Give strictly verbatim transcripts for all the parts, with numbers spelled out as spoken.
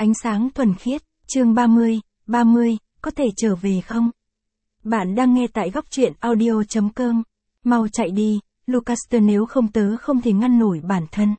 Ánh sáng thuần khiết, chương ba mươi, ba mươi, có thể trở về không? Bạn đang nghe tại góc truyện audio chấm com. Mau chạy đi, Lucaster, nếu không tớ không thể ngăn nổi bản thân.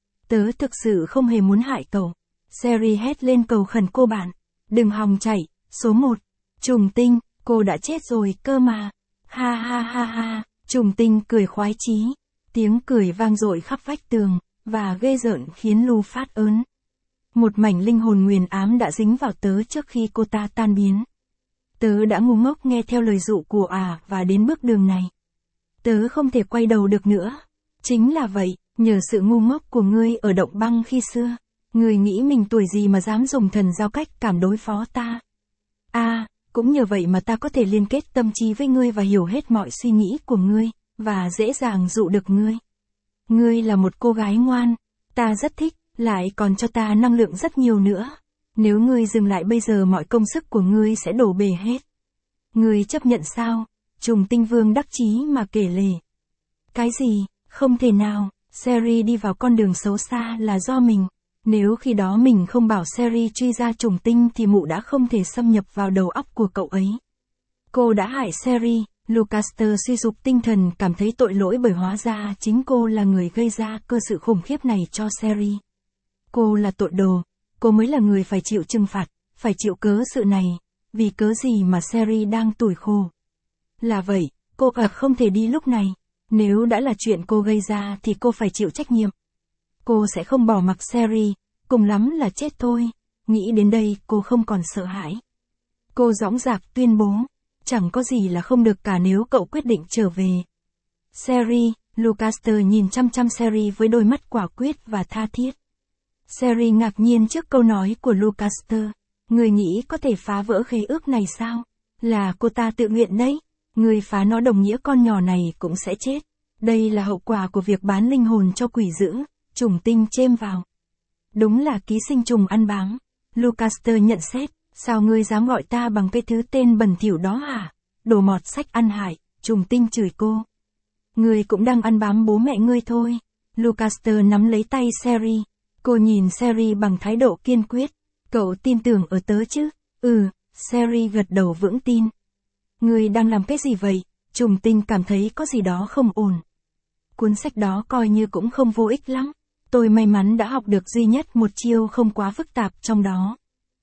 Tớ thực sự không hề muốn hại cậu. Sherry hét lên cầu khẩn cô bạn. Đừng hòng chạy, số một. Trùng tinh, cô đã chết rồi cơ mà. Ha ha ha ha, trùng tinh cười khoái chí. Tiếng cười vang dội khắp vách tường, và ghê rợn khiến Lu phát ớn. Một mảnh linh hồn nguyền ám đã dính vào tớ trước khi cô ta tan biến. Tớ đã ngu ngốc nghe theo lời dụ của à và đến bước đường này. Tớ không thể quay đầu được nữa. Chính là vậy, nhờ sự ngu ngốc của ngươi ở động băng khi xưa. Ngươi nghĩ mình tuổi gì mà dám dùng thần giao cách cảm đối phó ta. À, cũng nhờ vậy mà ta có thể liên kết tâm trí với ngươi và hiểu hết mọi suy nghĩ của ngươi, và dễ dàng dụ được ngươi. Ngươi là một cô gái ngoan, ta rất thích, lại còn cho ta năng lượng rất nhiều nữa. Nếu ngươi dừng lại bây giờ mọi công sức của ngươi sẽ đổ bể hết. Ngươi chấp nhận sao? Trùng tinh vương đắc chí mà kể lể. Cái gì? Không thể nào, Sherry đi vào con đường xấu xa là do mình. Nếu khi đó mình không bảo Sherry truy ra trùng tinh thì mụ đã không thể xâm nhập vào đầu óc của cậu ấy. Cô đã hại Sherry. Lucaster suy sụp tinh thần, cảm thấy tội lỗi bởi hóa ra chính cô là người gây ra cơ sự khủng khiếp này cho Sherry. Cô là tội đồ, cô mới là người phải chịu trừng phạt, phải chịu cớ sự này, vì cớ gì mà Sherry đang tủi khổ. Là vậy, cô à không thể đi lúc này, nếu đã là chuyện cô gây ra thì cô phải chịu trách nhiệm. Cô sẽ không bỏ mặc Sherry, cùng lắm là chết thôi. Nghĩ đến đây cô không còn sợ hãi. Cô dõng dạc tuyên bố, chẳng có gì là không được cả nếu cậu quyết định trở về. Sherry, Lucaster nhìn chăm chăm Sherry với đôi mắt quả quyết và tha thiết. Sherry ngạc nhiên trước câu nói của Lucaster. Người nghĩ có thể phá vỡ khế ước này sao? Là cô ta tự nguyện đấy. Người phá nó đồng nghĩa con nhỏ này cũng sẽ chết. Đây là hậu quả của việc bán linh hồn cho quỷ dữ. Trùng tinh chêm vào. Đúng là ký sinh trùng ăn bám. Lucaster nhận xét. Sao ngươi dám gọi ta bằng cái thứ tên bẩn thỉu đó hả? Đồ mọt sách ăn hại. Trùng tinh chửi cô. Ngươi cũng đang ăn bám bố mẹ ngươi thôi. Lucaster nắm lấy tay Sherry. Cô nhìn Sherry bằng thái độ kiên quyết. Cậu tin tưởng ở tớ chứ? Ừ, Sherry gật đầu vững tin. Ngươi đang làm cái gì vậy? Trùng tinh cảm thấy có gì đó không ổn. Cuốn sách đó coi như cũng không vô ích lắm. Tôi may mắn đã học được duy nhất một chiêu không quá phức tạp trong đó.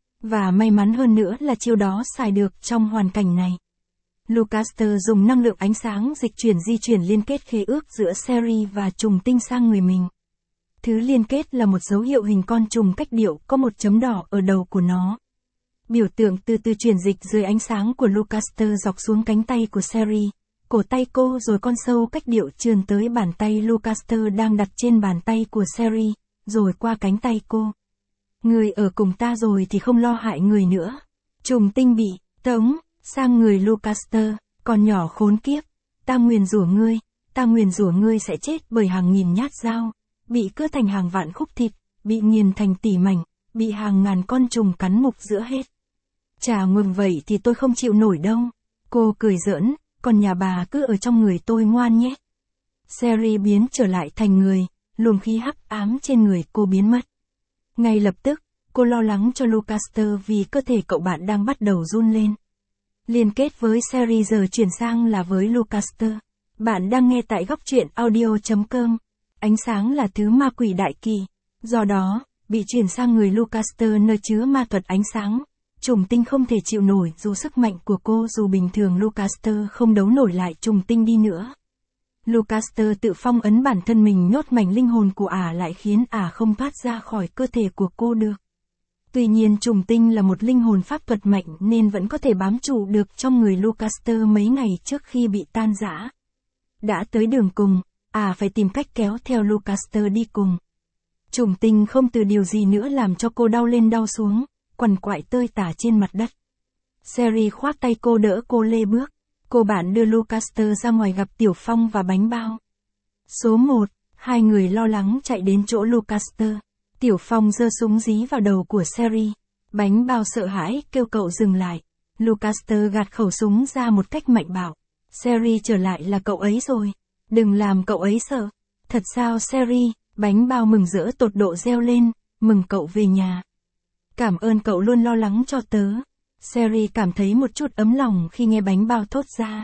Và may mắn hơn nữa là chiêu đó xài được trong hoàn cảnh này. Lucaster dùng năng lượng ánh sáng dịch chuyển di chuyển liên kết khế ước giữa Sherry và trùng tinh sang người mình. Thứ liên kết là một dấu hiệu hình con trùng cách điệu có một chấm đỏ ở đầu của nó. Biểu tượng từ từ chuyển dịch dưới ánh sáng của Lucaster dọc xuống cánh tay của Sherry, cổ tay cô rồi con sâu cách điệu trườn tới bàn tay Lucaster đang đặt trên bàn tay của Sherry, rồi qua cánh tay cô. Người ở cùng ta rồi thì không lo hại người nữa. Trùng tinh bị tống sang người Lucaster, con nhỏ khốn kiếp, ta nguyền rủa ngươi, ta nguyền rủa ngươi sẽ chết bởi hàng nghìn nhát dao, bị cưa thành hàng vạn khúc thịt, bị nghiền thành tỉ mảnh, bị hàng ngàn con trùng cắn mục giữa hết. Chà ngừng vậy thì tôi không chịu nổi đâu. Cô cười giỡn, còn nhà bà cứ ở trong người tôi ngoan nhé. Sherry biến trở lại thành người, luồng khí hắc ám trên người cô biến mất. Ngay lập tức, cô lo lắng cho Lucaster vì cơ thể cậu bạn đang bắt đầu run lên. Liên kết với Sherry giờ chuyển sang là với Lucaster. Bạn đang nghe tại góc truyện audio chấm com. Ánh sáng là thứ ma quỷ đại kỳ. Do đó, bị chuyển sang người Lucaster nơi chứa ma thuật ánh sáng. Trùng tinh không thể chịu nổi dù sức mạnh của cô, dù bình thường Lucaster không đấu nổi lại trùng tinh đi nữa. Lucaster tự phong ấn bản thân mình, nhốt mảnh linh hồn của ả lại khiến ả không thoát ra khỏi cơ thể của cô được. Tuy nhiên trùng tinh là một linh hồn pháp thuật mạnh nên vẫn có thể bám trụ được trong người Lucaster mấy ngày trước khi bị tan rã. Đã tới đường cùng, ả phải tìm cách kéo theo Lucaster đi cùng. Trùng tinh không từ điều gì nữa làm cho cô đau lên đau xuống, quằn quại tơi tả trên mặt đất. Sherry khoác tay cô đỡ cô lê bước. Cô bạn đưa Lucaster ra ngoài gặp Tiểu Phong và Bánh Bao. Số một, hai người lo lắng chạy đến chỗ Lucaster. Tiểu Phong giơ súng dí vào đầu của Sherry. Bánh Bao sợ hãi kêu cậu dừng lại. Lucaster gạt khẩu súng ra một cách mạnh bạo. Sherry trở lại là cậu ấy rồi. Đừng làm cậu ấy sợ. Thật sao Sherry? Bánh Bao mừng rỡ tột độ reo lên, mừng cậu về nhà. Cảm ơn cậu luôn lo lắng cho tớ. Sherry cảm thấy một chút ấm lòng khi nghe bánh bao thốt ra.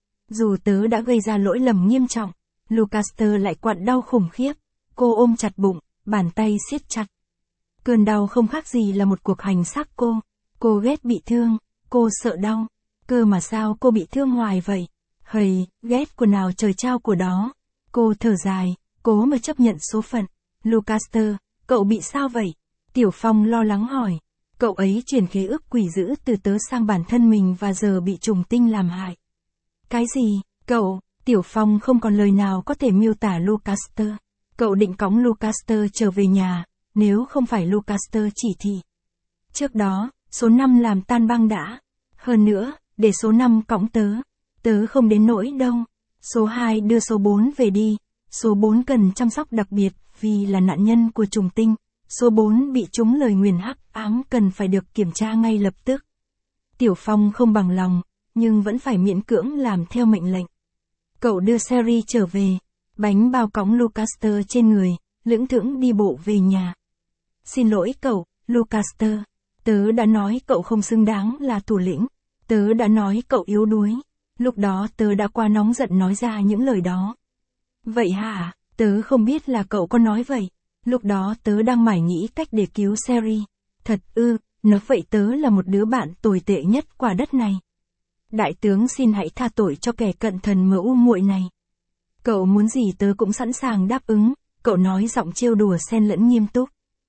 Dù tớ đã gây ra lỗi lầm nghiêm trọng, Lucaster lại quặn đau khủng khiếp. Cô ôm chặt bụng, bàn tay siết chặt. Cơn đau không khác gì là một cuộc hành xác cô. Cô ghét bị thương, cô sợ đau. Cơ mà sao cô bị thương hoài vậy? Hầy, ghét của nào trời trao của đó. Cô thở dài, cố mà chấp nhận số phận. Lucaster, cậu bị sao vậy? Tiểu Phong lo lắng hỏi. Cậu ấy truyền khế ước quỷ dữ từ tớ sang bản thân mình và giờ bị trùng tinh làm hại. Cái gì? Cậu? Tiểu Phong không còn lời nào có thể miêu tả Lucaster. Cậu định cõng Lucaster trở về nhà, nếu không phải Lucaster chỉ thị. Trước đó, số năm làm tan băng đã. Hơn nữa, để số năm cõng tớ. Tớ không đến nỗi đâu. Số hai đưa số bốn về đi. Số bốn cần chăm sóc đặc biệt vì là nạn nhân của trùng tinh. Số bốn bị trúng lời nguyền hắc ám cần phải được kiểm tra ngay lập tức. Tiểu Phong không bằng lòng, nhưng vẫn phải miễn cưỡng làm theo mệnh lệnh. Cậu đưa Sherry trở về, bánh bao cõng Lucaster trên người, lững thững đi bộ về nhà. Xin lỗi cậu, Lucaster. Tớ đã nói cậu không xứng đáng là thủ lĩnh. Tớ đã nói cậu yếu đuối. Lúc đó tớ đã quá nóng giận nói ra những lời đó. Vậy hả? Tớ không biết là cậu có nói vậy. Lúc đó tớ đang mải nghĩ cách để cứu Sherry. Thật ư, nói vậy tớ là một đứa bạn tồi tệ nhất quả đất này. Đại tướng xin hãy tha tội cho kẻ cận thần mờ u muội này. Cậu muốn gì tớ cũng sẵn sàng đáp ứng, cậu nói giọng trêu đùa xen lẫn nghiêm túc.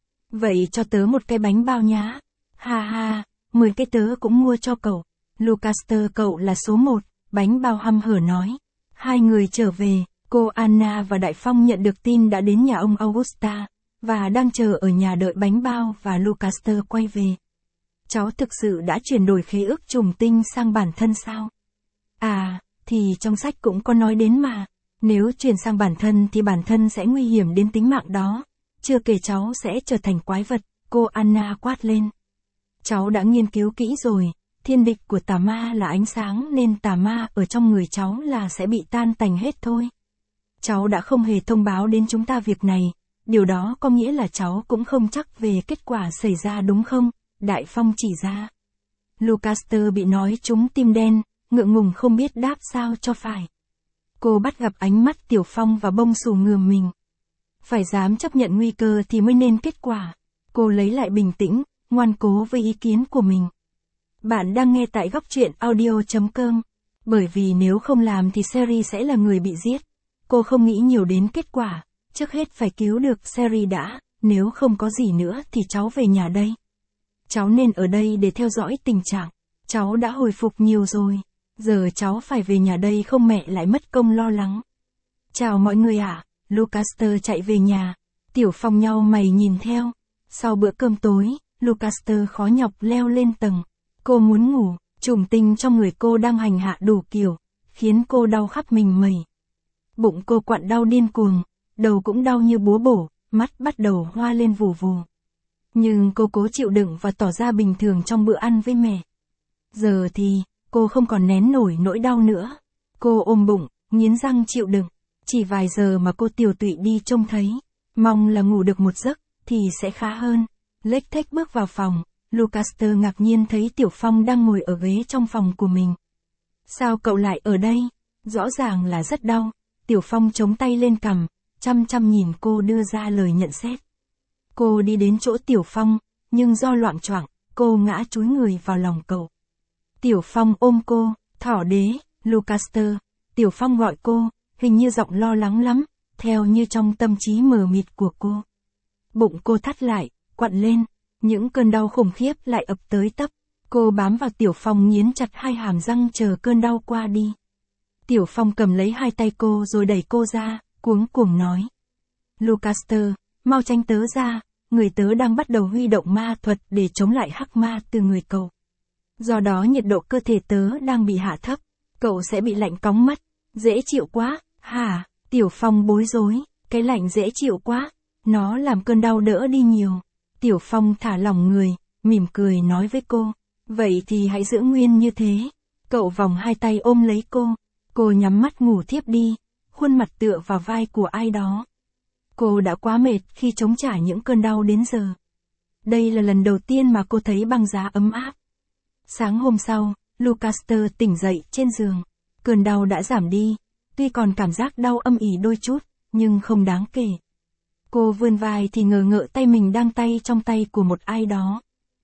Vậy cho tớ một cái bánh bao nhá. Ha ha, mười cái tớ cũng mua cho cậu. Lucaster cậu là số một, bánh bao hăm hở nói. Hai người trở về, cô Anna và Đại Phong nhận được tin đã đến nhà ông Augusta, và đang chờ ở nhà đợi bánh bao và Lucaster quay về. Cháu thực sự đã chuyển đổi khế ước trùng tinh sang bản thân sao? À, thì trong sách cũng có nói đến mà. Nếu chuyển sang bản thân thì bản thân sẽ nguy hiểm đến tính mạng đó. Chưa kể cháu sẽ trở thành quái vật, cô Anna quát lên. Cháu đã nghiên cứu kỹ rồi, thiên địch của tà ma là ánh sáng nên tà ma ở trong người cháu là sẽ bị tan tành hết thôi. Cháu đã không hề thông báo đến chúng ta việc này, điều đó có nghĩa là cháu cũng không chắc về kết quả xảy ra đúng không? Đại Phong chỉ ra. Lucaster bị nói trúng tim đen, ngượng ngùng không biết đáp sao cho phải. Cô bắt gặp ánh mắt Tiểu Phong và bông xù ngừa mình. Phải dám chấp nhận nguy cơ thì mới nên kết quả. Cô lấy lại bình tĩnh, ngoan cố với ý kiến của mình. Bạn đang nghe tại góc truyện audio chấm com. Bởi vì nếu không làm thì Sherry sẽ là người bị giết. Cô không nghĩ nhiều đến kết quả, trước hết phải cứu được Sherry đã, nếu không có gì nữa thì cháu về nhà đây. Cháu nên ở đây để theo dõi tình trạng. Cháu đã hồi phục nhiều rồi. Giờ cháu phải về nhà đây không mẹ lại mất công lo lắng. Chào mọi người ạ. À. Lucaster chạy về nhà. Tiểu Phong nhau mày nhìn theo. Sau bữa cơm tối, Lucaster khó nhọc leo lên tầng. Cô muốn ngủ, trùng tinh trong người cô đang hành hạ đủ kiểu, khiến cô đau khắp mình mẩy. Bụng cô quặn đau điên cuồng, đầu cũng đau như búa bổ, mắt bắt đầu hoa lên vù vù. Nhưng cô cố chịu đựng và tỏ ra bình thường trong bữa ăn với mẹ. Giờ thì, cô không còn nén nổi nỗi đau nữa. Cô ôm bụng, nghiến răng chịu đựng. Chỉ vài giờ mà cô tiều tụy đi trông thấy. Mong là ngủ được một giấc, thì sẽ khá hơn. Lếch thếch bước vào phòng, Lucaster ngạc nhiên thấy Tiểu Phong đang ngồi ở ghế trong phòng của mình. Sao cậu lại ở đây? Rõ ràng là rất đau. Tiểu Phong chống tay lên cằm, chăm chăm nhìn cô đưa ra lời nhận xét. Cô đi đến chỗ Tiểu Phong, nhưng do loạng choạng, cô ngã chúi người vào lòng cậu. Tiểu Phong ôm cô, thỏ đế, Lucaster. Tiểu Phong gọi cô, hình như giọng lo lắng lắm, theo như trong tâm trí mờ mịt của cô. Bụng cô thắt lại, quặn lên, những cơn đau khủng khiếp lại ập tới tấp. Cô bám vào Tiểu Phong nghiến chặt hai hàm răng chờ cơn đau qua đi. Tiểu Phong cầm lấy hai tay cô rồi đẩy cô ra, cuống cuồng nói. Lucaster, mau tránh tớ ra, người tớ đang bắt đầu huy động ma thuật để chống lại hắc ma từ người cậu. Do đó nhiệt độ cơ thể tớ đang bị hạ thấp, cậu sẽ bị lạnh cóng mất. Dễ chịu quá, hả? Tiểu Phong bối rối, cái lạnh dễ chịu quá, nó làm cơn đau đỡ đi nhiều. Tiểu Phong thả lỏng người, mỉm cười nói với cô, vậy thì hãy giữ nguyên như thế. Cậu vòng hai tay ôm lấy cô, cô nhắm mắt ngủ thiếp đi, khuôn mặt tựa vào vai của ai đó. Cô đã quá mệt khi chống trả những cơn đau đến giờ. Đây là lần đầu tiên mà cô thấy băng giá ấm áp. Sáng hôm sau, Lucaster tỉnh dậy trên giường. Cơn đau đã giảm đi, tuy còn cảm giác đau âm ỉ đôi chút, nhưng không đáng kể. Cô vươn vai thì ngờ ngợ tay mình đang tay trong tay của một ai đó.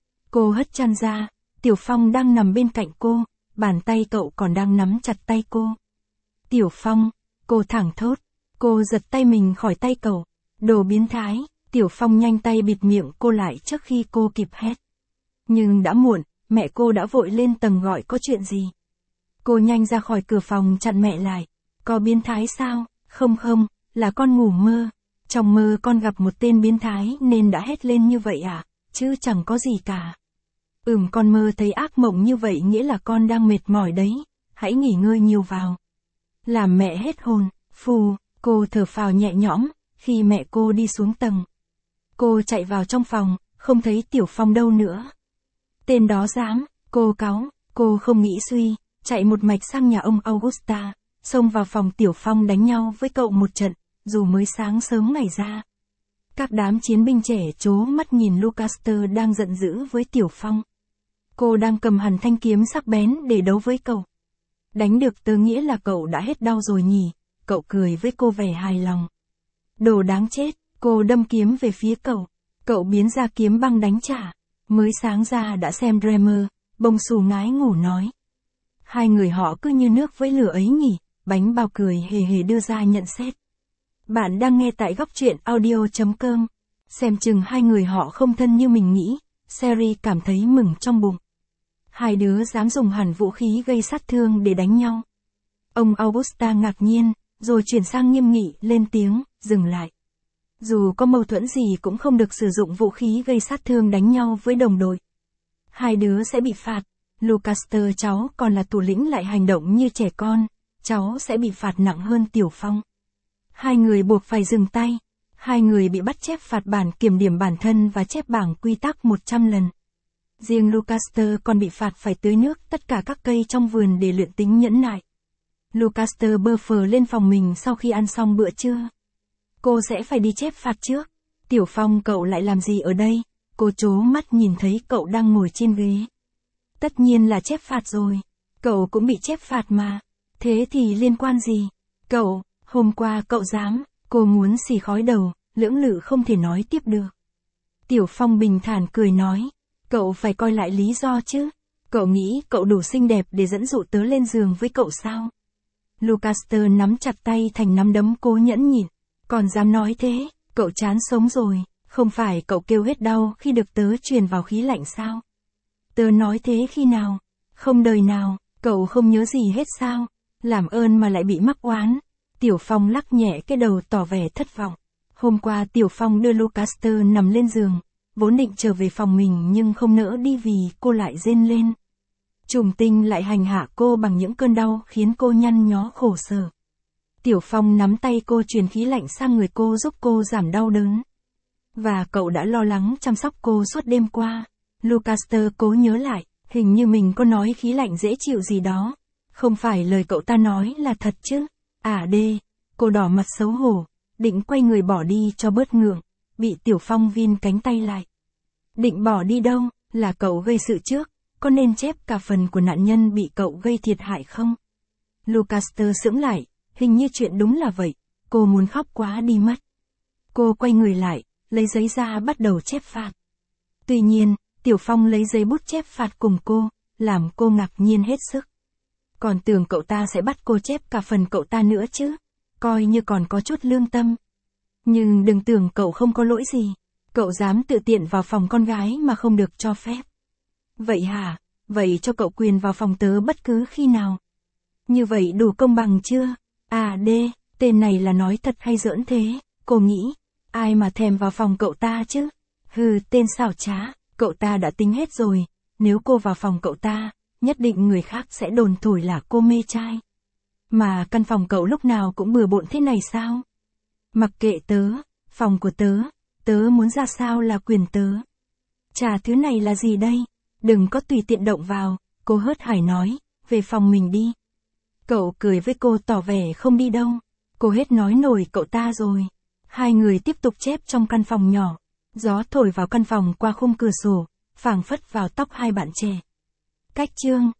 Cô hất chăn ra, Tiểu Phong đang nằm bên cạnh cô, bàn tay cậu còn đang nắm chặt tay cô. Tiểu Phong, cô thẳng thốt, cô giật tay mình khỏi tay cậu. Đồ biến thái, Tiểu Phong nhanh tay bịt miệng cô lại trước khi cô kịp hét. Nhưng đã muộn, mẹ cô đã vội lên tầng gọi có chuyện gì. Cô nhanh ra khỏi cửa phòng chặn mẹ lại. Có biến thái sao? Không không, là con ngủ mơ. Trong mơ con gặp một tên biến thái nên đã hét lên như vậy à? Chứ chẳng có gì cả. Ừm, con mơ thấy ác mộng như vậy nghĩa là con đang mệt mỏi đấy. Hãy nghỉ ngơi nhiều vào. Làm mẹ hết hồn. Phù, cô thở phào nhẹ nhõm khi mẹ cô đi xuống tầng. Cô chạy vào trong phòng, không thấy Tiểu Phong đâu nữa. Tên đó dám, cô cáu, cô không nghĩ suy, chạy một mạch sang nhà ông Augusta, xông vào phòng Tiểu Phong đánh nhau với cậu một trận, dù mới sáng sớm ngày ra. Các đám chiến binh trẻ trố mắt nhìn Lucaster đang giận dữ với Tiểu Phong. Cô đang cầm hẳn thanh kiếm sắc bén để đấu với cậu. Đánh được tớ nghĩa là cậu đã hết đau rồi nhỉ, cậu cười với cô vẻ hài lòng. Đồ đáng chết, cô đâm kiếm về phía cậu, cậu biến ra kiếm băng đánh trả. Mới sáng ra đã xem Dreamer, bông xù ngái ngủ nói. Hai người họ cứ như nước với lửa ấy nhỉ, bánh bao cười hề hề đưa ra nhận xét. Bạn đang nghe tại góc truyện audio chấm com. Xem chừng hai người họ không thân như mình nghĩ, Sherry cảm thấy mừng trong bụng. Hai đứa dám dùng hẳn vũ khí gây sát thương để đánh nhau. Ông Augusta ngạc nhiên, rồi chuyển sang nghiêm nghị lên tiếng, dừng lại. Dù có mâu thuẫn gì cũng không được sử dụng vũ khí gây sát thương đánh nhau với đồng đội. Hai đứa sẽ bị phạt. Lucaster cháu còn là thủ lĩnh lại hành động như trẻ con, cháu sẽ bị phạt nặng hơn Tiểu Phong. Hai người buộc phải dừng tay. Hai người bị bắt chép phạt bản kiểm điểm bản thân và chép bảng quy tắc một trăm lần. Riêng Lucaster còn bị phạt phải tưới nước tất cả các cây trong vườn để luyện tính nhẫn nại. Lucaster bơ phờ lên phòng mình sau khi ăn xong bữa trưa. Cô sẽ phải đi chép phạt trước. Tiểu Phong, cậu lại làm gì ở đây? Cô trố mắt nhìn thấy cậu đang ngồi trên ghế. Tất nhiên là chép phạt rồi. Cậu cũng bị chép phạt mà. Thế thì liên quan gì? Cậu, hôm qua cậu dám. Cô muốn xì khói đầu, lưỡng lự không thể nói tiếp được. Tiểu Phong bình thản cười nói. Cậu phải coi lại lý do chứ. Cậu nghĩ cậu đủ xinh đẹp để dẫn dụ tớ lên giường với cậu sao? Lucaster nắm chặt tay thành nắm đấm cố nhẫn nhịn. Còn dám nói thế, cậu chán sống rồi, không phải cậu kêu hết đau khi được tớ truyền vào khí lạnh sao? Tớ nói thế khi nào? Không đời nào, cậu không nhớ gì hết sao? Làm ơn mà lại bị mắc oán. Tiểu Phong lắc nhẹ cái đầu tỏ vẻ thất vọng. Hôm qua Tiểu Phong đưa Lucaster nằm lên giường, vốn định trở về phòng mình nhưng không nỡ đi vì cô lại rên lên. Trùng tinh lại hành hạ cô bằng những cơn đau khiến cô nhăn nhó khổ sở. Tiểu Phong nắm tay cô truyền khí lạnh sang người cô giúp cô giảm đau đớn. Và cậu đã lo lắng chăm sóc cô suốt đêm qua. Lucaster cố nhớ lại, hình như mình có nói khí lạnh dễ chịu gì đó. Không phải lời cậu ta nói là thật chứ? À đê, cô đỏ mặt xấu hổ, định quay người bỏ đi cho bớt ngượng, bị Tiểu Phong vin cánh tay lại. Định bỏ đi đâu, là cậu gây sự trước, có nên chép cả phần của nạn nhân bị cậu gây thiệt hại không? Lucaster sững lại. Hình như chuyện đúng là vậy, cô muốn khóc quá đi mất. Cô quay người lại, lấy giấy ra bắt đầu chép phạt. Tuy nhiên, Tiểu Phong lấy giấy bút chép phạt cùng cô, làm cô ngạc nhiên hết sức. Còn tưởng cậu ta sẽ bắt cô chép cả phần cậu ta nữa chứ, coi như còn có chút lương tâm. Nhưng đừng tưởng cậu không có lỗi gì, cậu dám tự tiện vào phòng con gái mà không được cho phép. Vậy hả, vậy cho cậu quyền vào phòng tớ bất cứ khi nào. Như vậy đủ công bằng chưa? À đê, tên này là nói thật hay giỡn thế, cô nghĩ, ai mà thèm vào phòng cậu ta chứ? Hừ, tên xảo trá, cậu ta đã tính hết rồi, nếu cô vào phòng cậu ta, nhất định người khác sẽ đồn thổi là cô mê trai. Mà căn phòng cậu lúc nào cũng bừa bộn thế này sao? Mặc kệ tớ, phòng của tớ, tớ muốn ra sao là quyền tớ. Chà, thứ này là gì đây? Đừng có tùy tiện động vào, cô hớt hải nói, về phòng mình đi. Cậu cười với cô tỏ vẻ không đi đâu. Cô hết nói nổi cậu ta rồi. Hai người tiếp tục chép trong căn phòng nhỏ. Gió thổi vào căn phòng qua khung cửa sổ, phảng phất vào tóc hai bạn trẻ. Cách chương